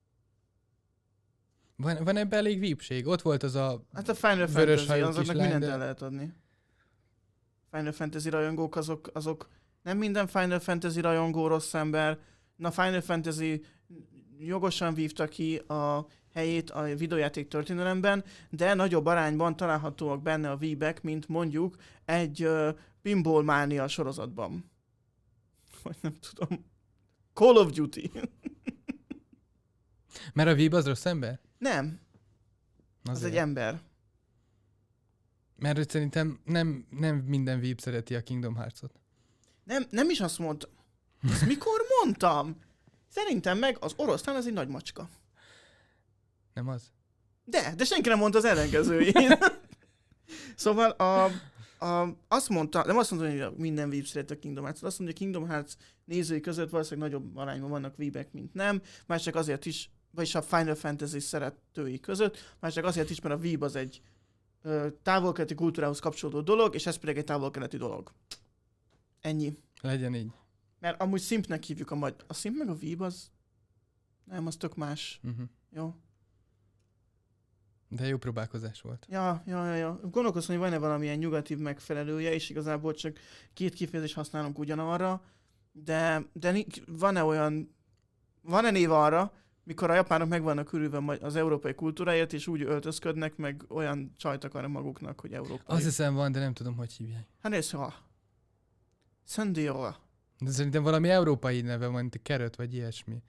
Van, van ebben elég vípség? Ott volt az a... Hát a Final Vörös Fantasy, hajú azoknak kislány, mindent de- el lehet adni. Final Fantasy rajongók, azok, azok nem minden Final Fantasy rajongó rossz ember. Na, Final Fantasy jogosan vívta ki a helyét a videójáték történelemben, de nagyobb arányban találhatóak benne a V-back, mint mondjuk egy uh, Pinball Mania sorozatban. Vagy nem tudom. Call of Duty. Mert a Víb az rossz ember? Nem, az Azért. egy ember. Mert hogy szerintem nem, nem minden Víb szereti a Kingdom Hearts-ot. Nem, nem is azt mondtam. Ezt mikor mondtam? Szerintem meg az oroszlán az egy nagy macska. Nem az? De, de senki nem mondta az ellenkezőjét. Szóval a, a, azt mondta, nem azt mondta, hogy minden Weeb szereti a Kingdom Hearts-ot, azt mondja, hogy a Kingdom Hearts nézői között valószínűleg nagyobb arányban vannak Weebek, mint nem, más csak azért is, vagyis a Final Fantasy szeretői között, más csak azért is, mert a Weeb az egy ö, távol-keleti kultúrához kapcsolódó dolog, és ez pedig egy távol-keleti dolog. Ennyi. Legyen így. Mert amúgy Simpnek hívjuk a magyar. A Simp meg a Weeb az... Nem, az tök más. Uh-huh. Jó. De jó próbálkozás volt. Ja, ja, ja, ja. Gondolkoztam, hogy van-e valamilyen nyugatív megfelelője, és igazából csak két kifejezést használunk ugyanarra, de, de ni- van-e olyan... Van-e név arra, mikor a japánok meg vannak körülve az európai kultúráért, és úgy öltözködnek, meg olyan csajt akarnak maguknak, hogy európai. Azt hiszem van, de nem tudom, hogy hívják. Hát nézd, ha. Sandiola. De szerintem valami európai neve van, mint Carrot, vagy ilyesmi.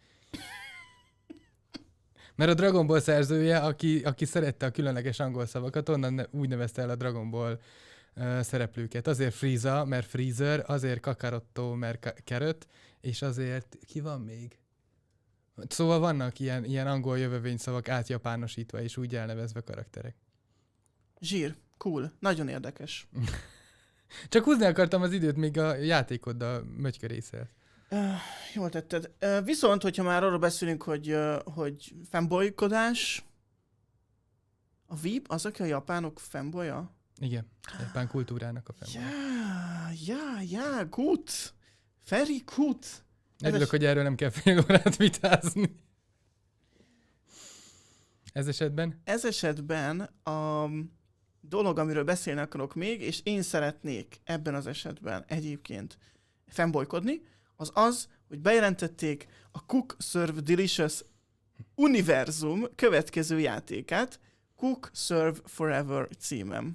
Mert a Dragon Ball szerzője, aki, aki szerette a különleges angol szavakat, onnan ne, úgy nevezte el a Dragon Ball uh, szereplőket. Azért Frieza, mert Freezer, azért Kakaroto, mert Ka- Carrot, és azért ki van még? Szóval vannak ilyen, ilyen angol jövevényszavak átjapánosítva, és úgy elnevezve karakterek. Zsír. Cool. Nagyon érdekes. Csak húzni akartam az időt, még a játékoddal mögykörészel. Uh, jól tetted. Uh, viszont, hogyha már arról beszélünk, hogy, uh, hogy fanboykodás, a Weeb az, aki a japánok fanboya? Igen, a japán kultúrának a fenn. Ja, ja, ja, gut. Very gut. Örülök, es- hogy erről nem kell fél órát vitázni. Ez esetben? Ez esetben a dolog, amiről beszélni akarok még, és én szeretnék ebben az esetben egyébként fanboykodni, az az, hogy bejelentették a Cook Serve Delicious univerzum következő játékát, Cook Serve Forever címem.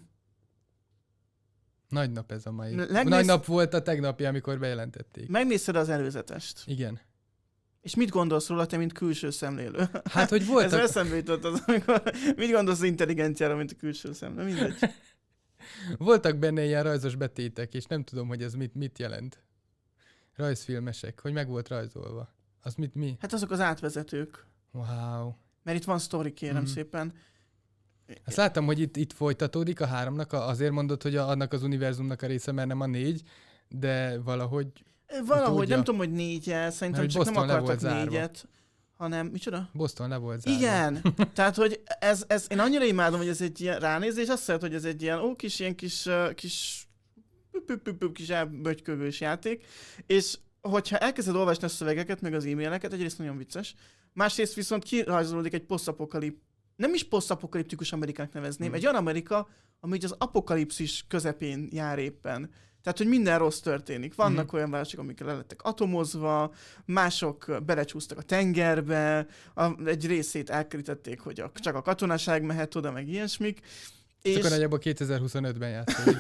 Nagy nap ez a mai. Legmész- Nagy nap volt a tegnapi, amikor bejelentették. Megnézted az előzetest, Igen. és mit gondolsz róla te, mint külső szemlélő? Hát, hogy Ez voltak... eszembe jutott az, amikor mit gondolsz az intelligenciára, mint a külső szemlélő? Mindegy. Voltak benne ilyen rajzos betétek, és nem tudom, hogy ez mit, mit jelent. Rajzfilmesek, hogy meg volt rajzolva. Az mit mi? Hát azok az átvezetők. Wow. Mert itt van sztori, kérem Mhm. szépen. Azt láttam, hogy itt, itt folytatódik a háromnak, a, azért mondod, hogy a, annak az univerzumnak a része, mert nem a négy, de valahogy... Valahogy, tudja. nem tudom, hogy négyel, szerintem Mert csak hogy nem Boston le akartak volt zárva. négyet, hanem, micsoda? Boston le volt zárva. Igen, tehát, hogy ez, ez, én annyira imádom, hogy ez egy ilyen ránézés, azt szeretem, hogy ez egy ilyen ó, kis, ilyen kis, uh, kis, püp, püp, püp, kis elbögykövős játék, és hogyha elkezded olvasni a szövegeket, meg az e-maileket, egyrészt nagyon vicces, másrészt viszont kirajzolódik egy posztapokaliptikus nem is posztapokaliptikus Amerikának nevezném, Hmm. egy olyan Amerika, ami az apokalipszis közepén jár éppen. Tehát, hogy minden rossz történik. Vannak Mhm. olyan városok, amik le lettek atomozva, mások belecsúsztak a tengerbe, a, egy részét elkerítették, hogy a, csak a katonaság mehet oda, meg ilyesmik. És... És, Akkor nagyjából kétezer-huszonötben játszódik.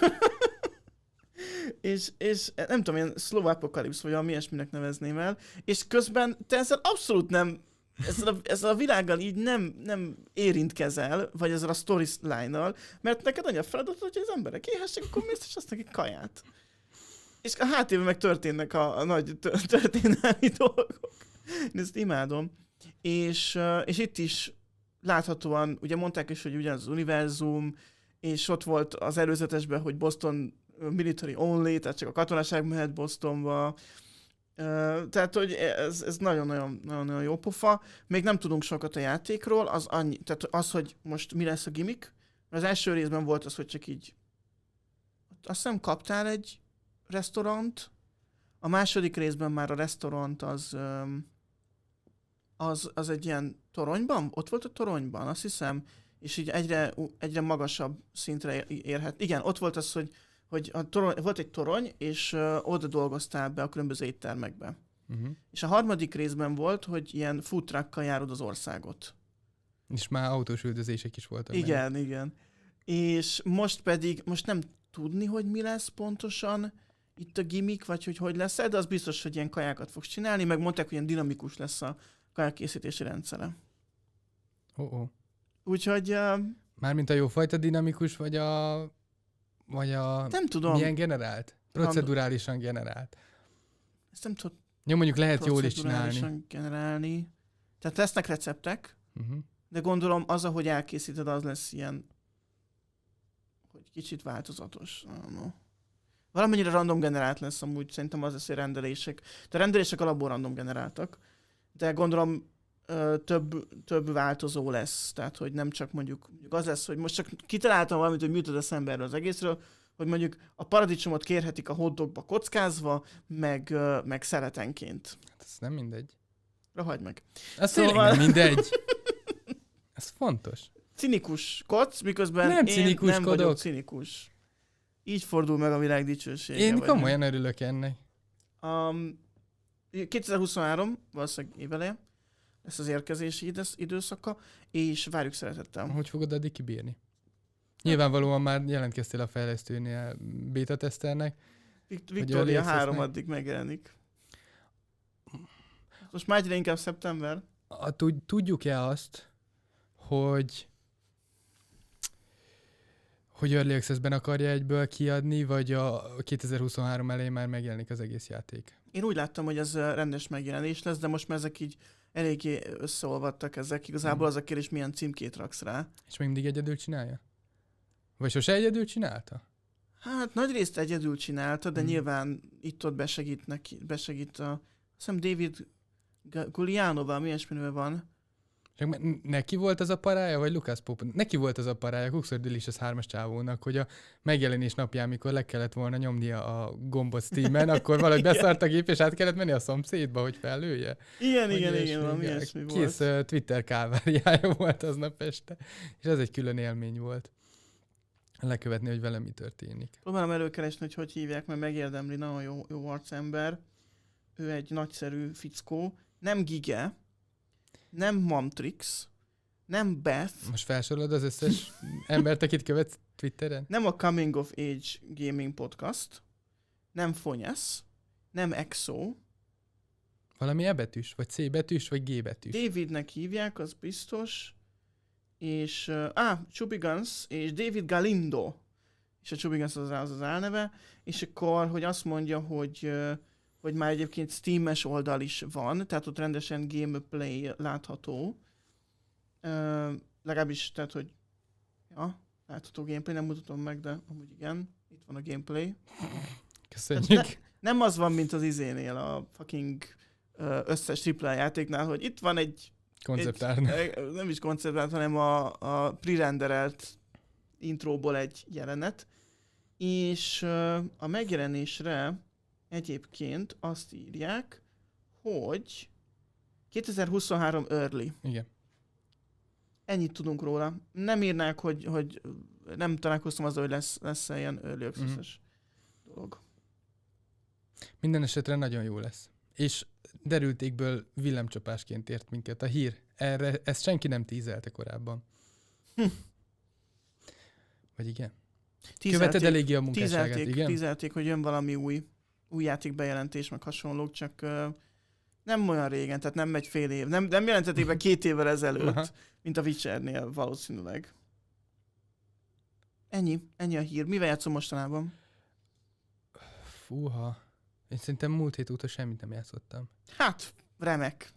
és, és nem tudom, ilyen slow apokalipsz, vagy valami ilyesminek nevezném el, és közben te ezzel abszolút nem, ezzel a, ezzel a világgal így nem, nem érintkezel, vagy ezzel a storyline-nal, mert neked annyi a feladat, hogy az emberek éhesek, akkor mész, és azt nekik kaját. És a háttérben meg történnek a, a nagy tö- történelmi dolgok. Én ezt imádom. És, uh, és itt is láthatóan, ugye mondták is, hogy ugyanaz az univerzum, és ott volt az előzetesben, hogy Boston military only, tehát csak a katonaság mehet Bostonba. Uh, tehát, hogy ez, ez nagyon-nagyon, nagyon jó pofa. Még nem tudunk sokat a játékról, az annyi, tehát az, hogy most mi lesz a gimmick. Az első részben volt az, hogy csak így azt hiszem kaptál egy restaurant, a második részben már a restaurant az, öm, az, az egy ilyen toronyban, ott volt a toronyban, azt hiszem, és így egyre, egyre magasabb szintre érhet. Igen, ott volt az, hogy, hogy a torony, volt egy torony, és ö, oda dolgoztál be a különböző éttermekbe. Uh-huh. És a harmadik részben volt, hogy ilyen food truckkal járod az országot. És már autós üldözések is voltak. Igen, benne. igen. És most pedig, most nem tudni, hogy mi lesz pontosan itt a gimmick, vagy hogy hogy lesz, de az biztos, hogy ilyen kajákat fogsz csinálni, meg mondták, hogy ilyen dinamikus lesz a kajákészítési rendszere. Oh, oh. Úgyhogy uh, Mármint a jófajta dinamikus, vagy a... Vagy a... nem tudom, Milyen generált? Procedurálisan generált. ezt nem tudod Jó, mondjuk lehet jól is csinálni. procedurálisan generálni. Tehát lesznek receptek, Uh-huh. de gondolom az, ahogy elkészíted, az lesz ilyen, hogy kicsit változatos. No. Valamennyire random generált lesz amúgy, szerintem az lesz, hogy rendelések. De rendelések alapból random generáltak, de gondolom ö, több, több változó lesz. Tehát, hogy nem csak mondjuk, mondjuk az lesz, hogy most csak kitaláltam valamit, hogy mi jutott eszembe erről az egészről, hogy mondjuk a paradicsomot kérhetik a hotdogba kockázva, meg, ö, meg szeletenként. Hát ez nem mindegy. Hagyd meg. Ez Szóval- szóval... nem mindegy. Ez fontos. Cinikus kodsz, miközben Nem én cinikuskodok. nem vagyok cinikus. Így fordul meg a világ dicsősége. Én vagy komolyan örülök ennek. Um, kétezer-huszonhárom, valószínűleg éveleje, lesz az érkezési idősz- időszaka, és várjuk szeretettel. Hogy fogod addig kibírni? Nyilvánvalóan már jelentkeztél a fejlesztőnél beta teszternek. Vikt- early Victoria access-nek? három addig megjelenik. Most már egyre inkább szeptember. A, tud, tudjuk-e azt, hogy hogy Early Access-ben akarja egyből kiadni, vagy a kétezer-huszonhárom elején már megjelenik az egész játék? Én úgy láttam, hogy ez ö, rendes megjelenés lesz, de most már ezek így eléggé összeolvadtak ezek. Igazából Hmm. az a kérdés, milyen címkét raksz rá. És még mindig egyedül csinálja? Vagy sose egyedül csinálta? Hát nagy részt egyedül csinálta, de Mhm. nyilván itt-ott besegít neki, besegít a... Azt hiszem David Ga- Guliánóval, mi ilyesmivel van. Csak me- neki volt az a parája, vagy Lucas Pope? Neki volt az a parája, Cuxor Delicious hármas csávónak, hogy a megjelenés napján, mikor le kellett volna nyomnia a gombot Steamen, akkor valahogy Igen. beszart a gép, és át kellett menni a szomszédba, hogy fellője. Igen, Vagy igen, ilyesmi, igen, valami igen. ilyesmi Kész volt. uh, Twitter káváriája volt aznap este. És ez egy külön élmény volt. Lekövetni, hogy velem mi történik. Próbálom előkeresni, hogy hogy hívják, mert megérdemli, nagyon jó, jó arcember. Ő egy nagyszerű fickó. Nem Gige, nem Mamtrix, nem Beth, Most felsorolod az összes embert, akit követsz Twitteren? nem a Coming of Age Gaming Podcast, nem Fonyesz, nem Exo, Valami E betűs, vagy C betűs, vagy G betűs. Davidnek hívják, az biztos, és, uh, ah, Chubigans és David Galindo, és a Chubigans az az, az álneve, és akkor, hogy azt mondja, hogy, uh, hogy már egyébként Steam-es oldal is van, tehát ott rendesen gameplay látható, uh, legalábbis, tehát, hogy ja, látható gameplay, nem mutatom meg, de amúgy igen, itt van a gameplay. Köszönjük. Ne, nem az van, mint az izénél, a fucking uh, összes tripla játéknál, hogy itt van egy Konceptárnak. Egy, nem is konceptált, hanem a, a pre-renderelt intróból egy jelenet, és uh, a megjelenésre egyébként azt írják, hogy kétezer-huszonhárom early. Igen. Ennyit tudunk róla. Nem írnák, hogy, hogy nem találkoztam azzal, hogy lesz, lesz ilyen early access-es mm. dolog. Minden esetre nagyon jó lesz. És derültékből villámcsapásként ért minket a hír. Erre, ezt senki nem tízelte korábban. Hm. Vagy igen? Tízelték, követed eléggé a munkásságát, tízelték, igen? Tízelték, hogy jön valami új, új játékbejelentés, meg hasonlók, csak uh, nem olyan régen, tehát nem megy fél év. Nem, nem jelentették be két évvel ezelőtt, aha, mint a Witchernél valószínűleg. Ennyi, ennyi a hír. Mivel játszom mostanában? Fúha. Én szerintem múlt hét óta semmit nem játszottam. Hát, remek.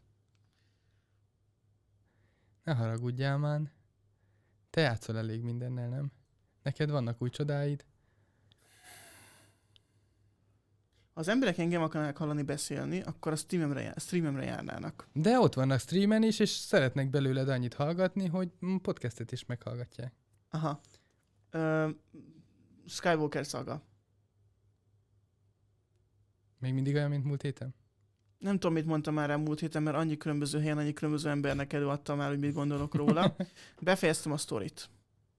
Ne haragudjál már. Te játszol elég mindennel, nem? Neked vannak új csodáid? Ha az emberek engem akarnak hallani beszélni, akkor a streamemre, jár, streamemre járnának. De ott vannak streamen is, és szeretnek belőled annyit hallgatni, hogy podcastet is meghallgatják. Aha. Uh, Skywalker Saga. Még mindig olyan, mint múlt héten? Nem tudom, mit mondtam már rá múlt héten, mert annyi különböző helyen, annyi különböző embernek előadtam már, hogy mit gondolok róla. Befejeztem a sztorit.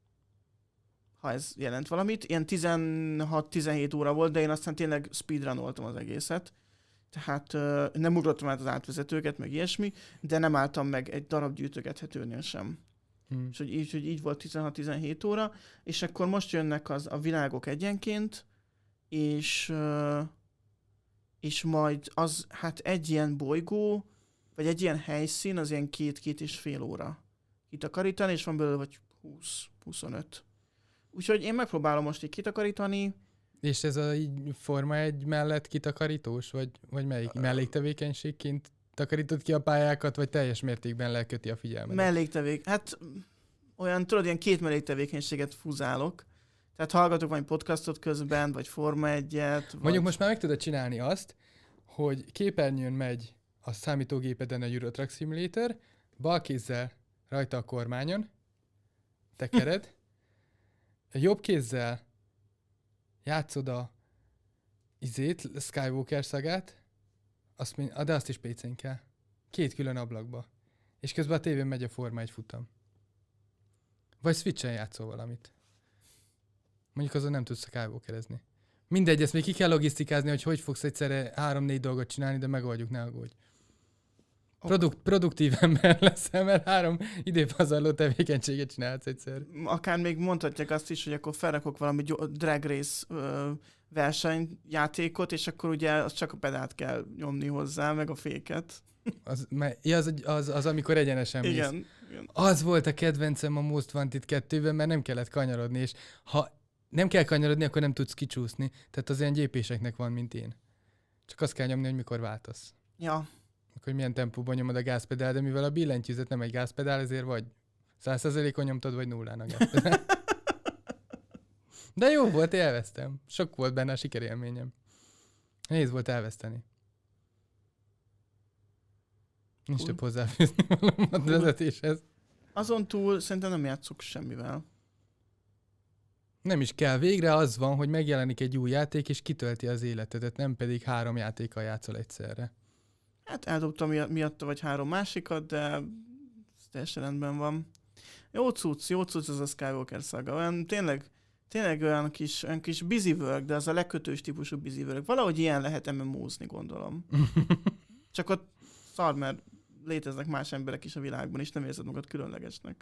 Ha ez jelent valamit. Ilyen tizenhat-tizenhét óra volt, de én aztán tényleg speedrunoltam az egészet. Tehát uh, nem ugrottam át az átvezetőket, meg ilyesmi, de nem álltam meg egy darab gyűjtögethetőnél sem. Hmm. És hogy így, hogy így volt tizenhat-tizenhét óra, és akkor most jönnek az, a világok egyenként, és... Uh, és majd az, hát egy ilyen bolygó, vagy egy ilyen helyszín, az ilyen két-két és fél óra kitakarítani, és van belőle vagy húsz-huszonöt. Úgyhogy én megpróbálom most így kitakarítani. És ez a így Forma egy mellett kitakarítós, vagy, vagy melyik uh, melléktevékenységként takarítod ki a pályákat, vagy teljes mértékben leköti a figyelmet? Melléktevék. Hát olyan, tudod, ilyen két melléktevékenységet fúzálok. Tehát hallgatok majd podcastot közben, vagy Forma egyet. Vagy... Mondjuk most már meg tudod csinálni azt, hogy képernyőn megy a számítógépeden a Euro Truck Simulator, bal kézzel rajta a kormányon, tekered, a jobb kézzel játszod a izét, Skywalker szagát, azt, de azt is pécén kell. Két külön ablakba. És közben a tévén megy a Forma egy futam. Vagy Switchen játszol valamit. Mondjuk azon nem tudsz Skywalkerezni. Mindegy, ezt még ki kell logisztikázni, hogy hogy fogsz egyszerre három-négy dolgot csinálni, de megoldjuk, ne aggódj. Produkt, produktív ember leszel, mert három időpazarló tevékenységet csinálsz egyszer. Akár még mondhatják azt is, hogy akkor felrakok valami drag race ö, versenyjátékot, és akkor ugye az csak a pedált kell nyomni hozzá, meg a féket. Az, ja, az, az, az, amikor egyenesen mész. Igen, igen. Az volt a kedvencem a Most Wanted kettőben, mert nem kellett kanyarodni, és ha nem kell kanyarodni, akkor nem tudsz kicsúszni. Tehát az ilyen gyépéseknek van, mint én. Csak azt kell nyomni, hogy mikor váltasz. Ja. Hogy milyen tempóban nyomod a gázpedál, de mivel a billentyűzet nem egy gázpedál, ezért vagy száz százalékon nyomtad, vagy nullán a gázpedál. De jó volt, elvesztem. Sok volt benne a sikerélményem. Nehéz volt elveszteni. Nincs több hozzáfűzni valóm a vezetéshez. Azon túl szerintem nem játszok semmivel. Nem is kell. Végre az van, hogy megjelenik egy új játék, és kitölti az életedet, nem pedig három játékkal játszol egyszerre. Hát eldobtam miatta vagy három másikat, de ez teljesen rendben van. Jó cucc, jó cucc az a Skywalker Saga. Olyan tényleg, tényleg olyan kis, olyan kis busy work, de az a legkötős típusú busy work. Valahogy ilyen lehet em em ó-zni, gondolom. Csak ott szar, mert léteznek más emberek is a világban, és nem érzed magad különlegesnek.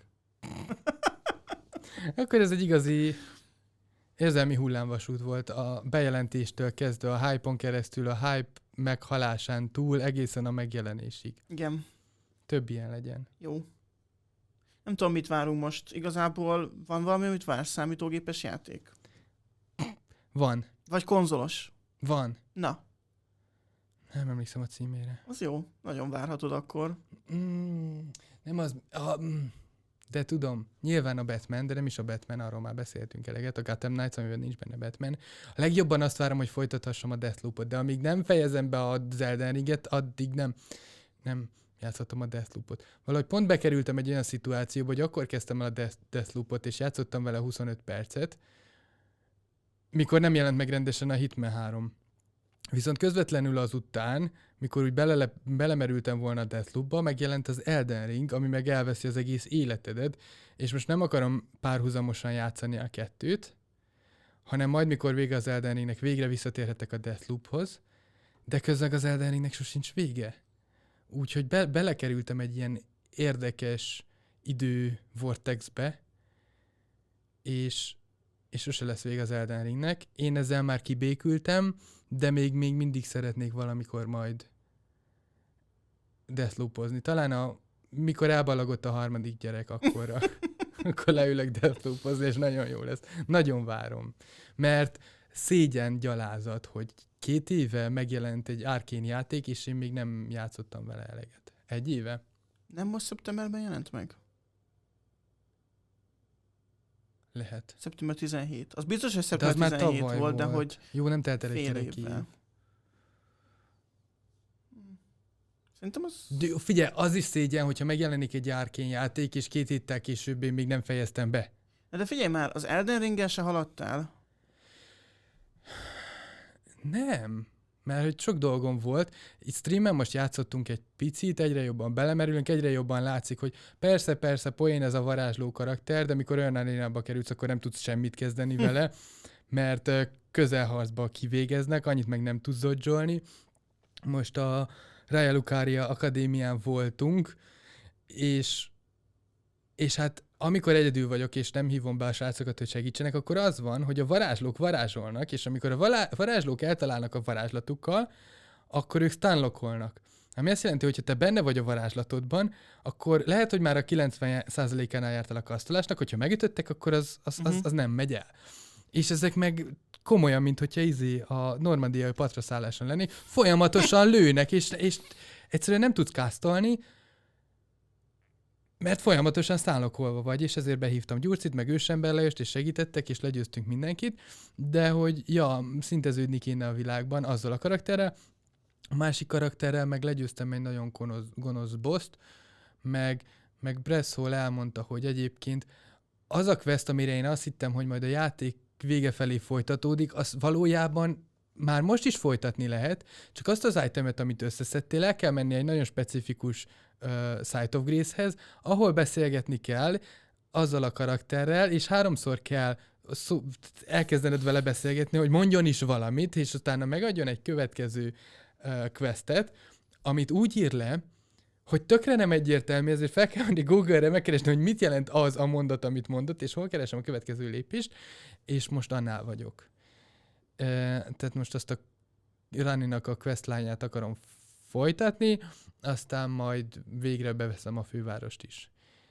Akkor ez egy igazi érzelmi hullámvasút volt a bejelentéstől kezdve, a hype-on keresztül, a hype meghalásán túl, egészen a megjelenésig. Igen. Több ilyen legyen. Jó. Nem tudom, mit várunk most. Igazából van valami, amit vársz? Számítógépes játék? Van. Vagy konzolos? Van. Na. Nem emlékszem a címére. Az jó. Nagyon várhatod akkor. Mm, nem az... Ah, mm. De tudom, nyilván a Batman, de nem is a Batman, arról már beszéltünk eleget, a Gotham Knights, amiben nincs benne Batman. A legjobban azt várom, hogy folytathassam a Deathloopot, de amíg nem fejezem be az Elden Ringet, addig nem, nem játszottam a Deathloopot. Valahogy pont bekerültem egy olyan szituációba, hogy akkor kezdtem el a Death, Deathloopot, és játszottam vele huszonöt percet, mikor nem jelent meg rendesen a Hitman három. Viszont közvetlenül azután mikor úgy belele, belemerültem volna a Deathloopba, megjelent az Elden Ring, ami meg elveszi az egész életedet, és most nem akarom párhuzamosan játszani a kettőt, hanem majd, mikor vége az Elden Ringnek, végre visszatérhetek a Deathloophoz, de közben az Elden Ringnek sosincs vége. Úgyhogy be, belekerültem egy ilyen érdekes idő vortexbe, és, és sose lesz vége az Elden Ringnek. Én ezzel már kibékültem, de még, még mindig szeretnék valamikor majd Deathloopozni. Talán a, mikor elbalagott a harmadik gyerek, akkor, a, akkor leülök Deathloopozni, és nagyon jó lesz. Nagyon várom. Mert szégyen gyalázat, hogy két éve megjelent egy Arkane játék, és én még nem játszottam vele eleget. Egy éve? Nem most szeptemberben jelent meg? Lehet. szeptember tizenhét. Az biztos, hogy De szeptember az már tizenhét tavaly volt, volt, de hogy jó, nem telt el egy fél kerek év. évvel. Szerintem az... De figyelj, az is szégyen, hogyha megjelenik egy Arkane játék, és két héttel később én még nem fejeztem be. De figyelj már, az Elden Ring-el se haladtál. Nem, mert hogy sok dolgom volt. Itt streamen most játszottunk egy picit, egyre jobban belemerülünk, egyre jobban látszik, hogy persze, persze, poén ez a varázsló karakter, de mikor olyan arénába kerülsz, akkor nem tudsz semmit kezdeni hm. vele, mert közelharcba kivégeznek, annyit meg nem tudsz dodge-olni. Most a Raya Lucaria Akadémián voltunk, és, és hát amikor egyedül vagyok, és nem hívom be a srácokat, hogy segítsenek, akkor az van, hogy a varázslók varázsolnak, és amikor a valá- varázslók eltalálnak a varázslatukkal, akkor ők stunlockolnak. Ami azt jelenti, hogy ha te benne vagy a varázslatodban, akkor lehet, hogy már a kilencven százalékánál járt el a kasztolásnak, hogyha megütöttek, akkor az, az, az, az nem megy el. És ezek meg komolyan, mint hogyha izé a normandiai patraszálláson lenni, folyamatosan lőnek, és, és egyszerűen nem tudsz kásztolni, mert folyamatosan szállokolva vagy, és ezért behívtam Gyurcit, meg Ősember Lajost, és segítettek, és legyőztünk mindenkit, de hogy ja, szinteződni kéne a világban azzal a karakterrel, a másik karakterrel meg legyőztem egy nagyon gonosz, gonosz boszt, meg, meg Bressol elmondta, hogy egyébként az a quest, amire én azt hittem, hogy majd a játék vége felé folytatódik, az valójában már most is folytatni lehet, csak azt az itemet, amit összeszedtél, el kell menni egy nagyon specifikus uh, Site of Grace-hez, ahol beszélgetni kell azzal a karakterrel, és háromszor kell szó, elkezdened vele beszélgetni, hogy mondjon is valamit, és utána megadjon egy következő uh, questet, amit úgy ír le, hogy tökre nem egyértelmű, ezért fel kell menni Google-re, megkeresni, hogy mit jelent az a mondat, amit mondott, és hol keresem a következő lépést, és most annál vagyok. E, tehát most azt a Raninak a questlányát akarom folytatni, aztán majd végre beveszem a fővárost is.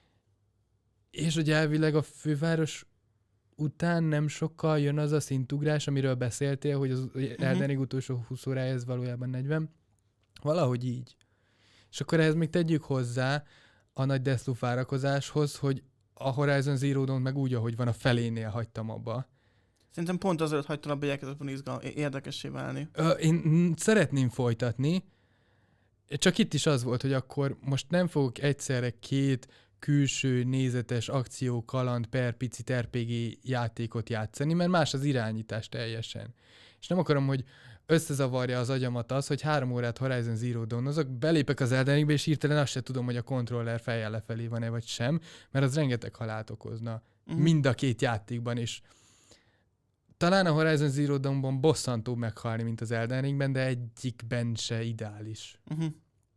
És ugye elvileg a főváros után nem sokkal jön az a szintugrás, amiről beszéltél, hogy az uh-huh. Elden Ring utolsó húsz órája, ez valójában negyven. Valahogy így. És akkor ehhez még tegyük hozzá a nagy Deathloop várakozáshoz, hogy a Horizon Zero Dawn meg úgy, ahogy van, a felénél hagytam abba. Szerintem pont azért hagytam abba, hogy elkezdett volna izgal- érdekessé válni. Ö, én szeretném folytatni, csak itt is az volt, hogy akkor most nem fogok egyszerre két külső nézetes akció, kaland, per picit er pé gé játékot játszani, mert más az irányítás teljesen. És nem akarom, hogy összezavarja az agyamat az, hogy három órát Horizon Zero Dawn-ozok, belépek az Elden Ringbe, és hirtelen azt se tudom, hogy a kontroller fejjel lefelé van-e, vagy sem, mert az rengeteg halált okozna. Uh-huh. Mind a két játékban is. Talán a Horizon Zero Dawn-ban bosszantóbb meghalni, mint az Elden Ringben, de egyikben se ideális. Uh-huh.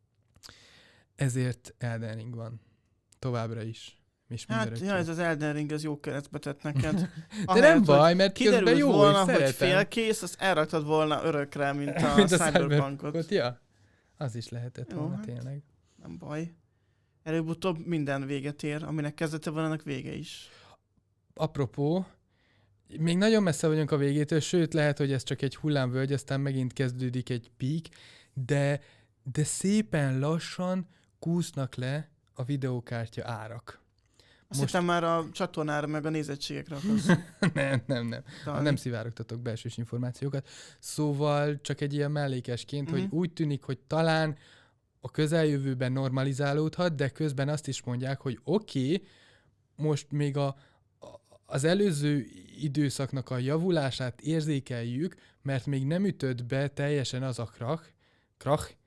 Ezért Elden Ring van. Továbbra is. Hát, ja, ez az Elden Ring, ez jó keresztbe tett neked. De Ahelyett, nem baj, mert közben jó, volna, hogy hogy szeretem. félkész, azt elraktad volna örökre, mint a, mint a Cyberpunkot. Ja, az is lehetett jó, volna hát tényleg. Nem baj. Előbb-utóbb minden véget ér, aminek kezdete van, annak vége is. Apropó, még nagyon messze vagyunk a végétől, sőt lehet, hogy ez csak egy hullámvölgy, aztán megint kezdődik egy pík, de, de szépen lassan kúsznak le a videókártya árak. Azt Most... hittem már a csatornára, meg a nézettségekre akarsz. nem, nem, nem. Talán. Nem szivárogtatok belsős információkat. Szóval csak egy ilyen mellékesként, uh-huh. hogy úgy tűnik, hogy talán a közeljövőben normalizálódhat, de közben azt is mondják, hogy oké, okay, most még a, az előző időszaknak a javulását érzékeljük, mert még nem ütött be teljesen az a krach, krach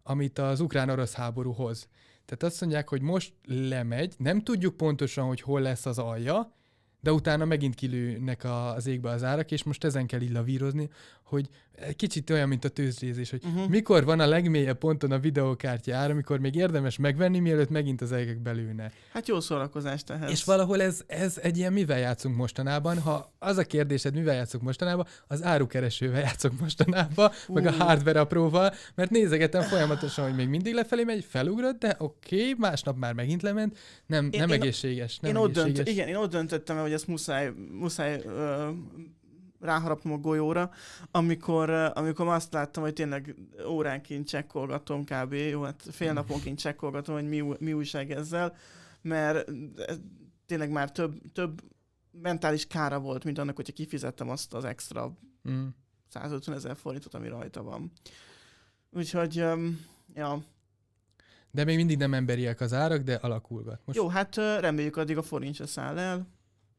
amit az ukrán-orosz háború hoz. Tehát azt mondják, hogy most lemegy, nem tudjuk pontosan, hogy hol lesz az alja, de utána megint kilőnek a, az égbe az árak, és most ezen kell így lavírozni, hogy kicsit olyan, mint a tőzsdézés, hogy uh-huh. mikor van a legmélyebb ponton a videókártya ár, amikor még érdemes megvenni, mielőtt megint az égek belőne. Hát jó szórakozást ehhez. És valahol ez, ez egy ilyen mivel játszunk mostanában, ha az a kérdésed, mivel játszunk mostanában, az árukeresővel játszok mostanában, uh. meg a hardware apróval, mert nézegetem folyamatosan, hogy még mindig lefelé megy, felugrott, de oké, okay, másnap már megint lement, nem, nem én, egészséges. Nem én egészséges. Ott dönt, igen, én ott döntöttem, hogy ezt muszáj, muszáj uh, ráharapnom a golyóra, amikor, amikor azt láttam, hogy tényleg óránként csekkolgatom kb. Jó, hát fél naponként csekkolgatom, hogy mi, mi újság ezzel, mert tényleg már több, több mentális kára volt, mint annak, hogyha kifizettem azt az extra mm. százötven ezer forintot, ami rajta van. Úgyhogy, um, ja. De még mindig nem emberiek az árak, de alakulgat. Most... Jó, hát reméljük addig a forint se száll el.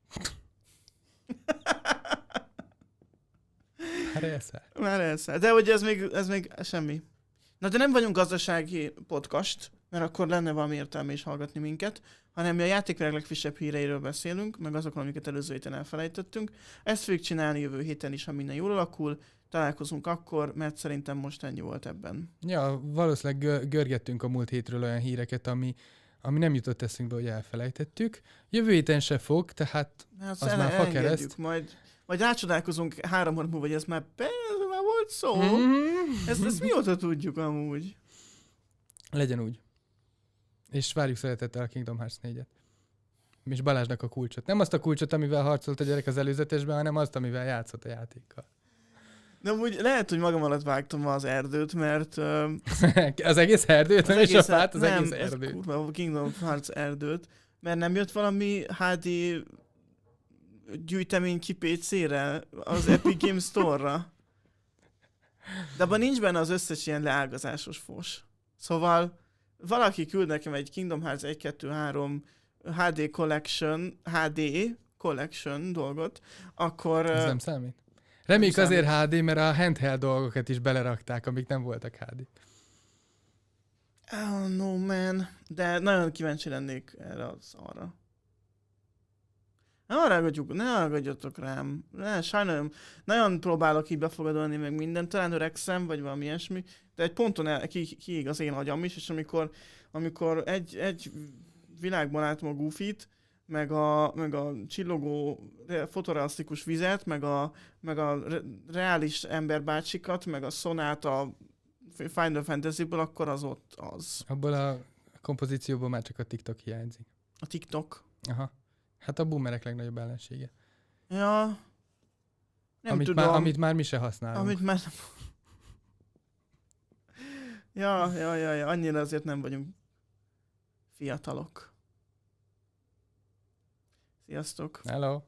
Már elszáll. Már elszáll. De hogy ez még, ez még semmi. Na de nem vagyunk gazdasági podcast, mert akkor lenne valami értelme is hallgatni minket, hanem mi a játékvilág legfrissebb híreiről beszélünk, meg azokról, amiket előző héten elfelejtettünk. Ezt fogjuk csinálni jövő héten is, ha minden jól alakul. Találkozunk akkor, mert szerintem most ennyi volt ebben. Ja, valószínűleg görgettünk a múlt hétről olyan híreket, ami, ami nem jutott eszünkbe, hogy elfelejtettük. Jövő héten se fog, tehát hát az már fakereszt. Majd, majd rácsodálkozunk három hónap múlva, hogy ez már, be, ez már volt szó. Mm-hmm. Ezt, ezt mióta tudjuk amúgy? Legyen úgy. És várjuk szeretettel a Kingdom Hearts négyet. És Balázsnak a kulcsot. Nem azt a kulcsot, amivel harcolt a gyerek az előzetesben, hanem azt, amivel játszott a játékkal. De úgy lehet, hogy magam alatt vágtam az erdőt, mert... Uh, az egész erdőt? Nem is a fát, az nem, egész erdőt. Nem, kurva, a Kingdom Hearts erdőt. Mert nem jött valami há dé gyűjtemény ki pé cére az Epic Games Store-ra. De abban nincs benne az összes ilyen leágazásos fos. Szóval valaki küld nekem egy Kingdom Hearts egy kettő három há dé Collection, há dé Collection dolgot, akkor... Ez nem számít. Reméljük azért há dé, mert a handheld dolgokat is belerakták, amik nem voltak há dé. Oh no man, de nagyon kíváncsi lennék erre az arra. Ne haragudjuk, ne haragudjatok rám. Ne, sajnálom, nagyon próbálok így befogadolni meg mindent, talán öregszem, vagy valami ilyesmi, de egy ponton el, ki, kiég az én agyam is, és amikor, amikor egy, egy világban látom a Goofy-t, meg a, meg a csillogó fotorealisztikus vizet, meg a, meg a re, reális emberbácsikat, meg a Sonát a Final Fantasy-ből, akkor az ott az. Abból a kompozícióból már csak a TikTok hiányzik. A TikTok? Aha. Hát a boomerek legnagyobb ellensége. Ja. Nem amit tudom. Már, amit már mi se használunk. Amit már... ja, ja, ja, ja, annyira azért nem vagyunk fiatalok. Sziasztok! Hello!